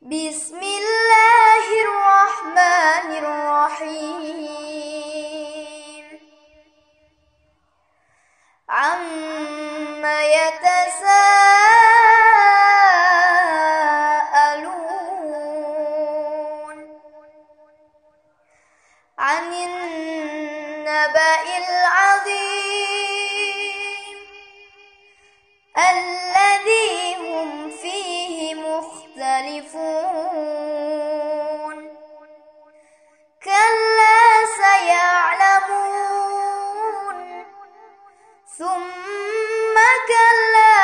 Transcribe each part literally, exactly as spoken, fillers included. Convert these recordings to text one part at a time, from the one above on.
بسم الله الرحمن الرحيم عما يتساءلون عن النبأ العظيم الذي هم فيه مختلفون كلا سيعلمون ثم كلا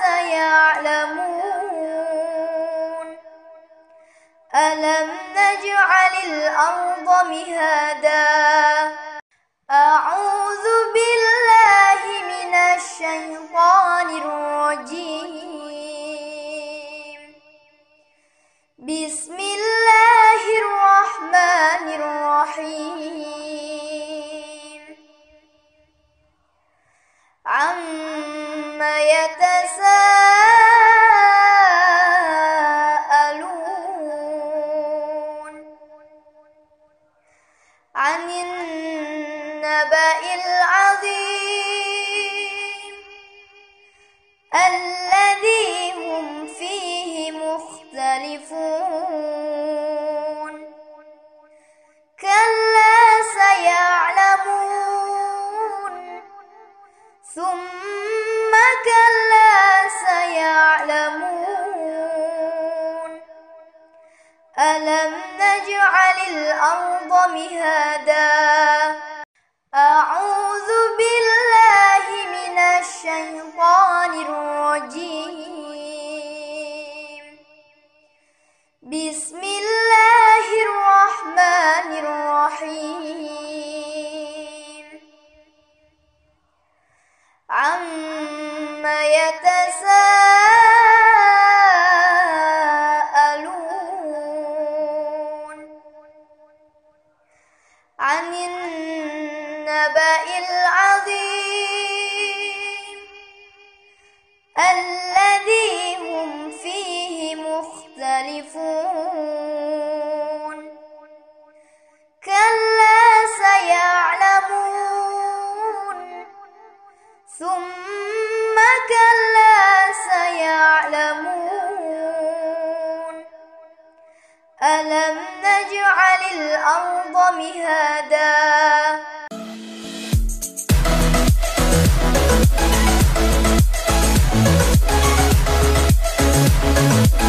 سيعلمون ألم نجعل الأرض مهادا أعوذ بالله من الشيطان الرجيم بسم الله الرحمن الرحيم عما يتساءلون عن النبأ العظيم الذي هم فيه مختلفون كلا سيعلمون ثم كلا سيعلمون ألم نجعل الأرض مهادا أعوذ بالله من الشيطان الرجيم بسم الله الرحمن الرحيم عما يتساءلون عن النبأ العظيم الذي هم فيه مختلفون كلا سيعلمون ثم كلا سيعلمون ألم نجعل الأرض مهادا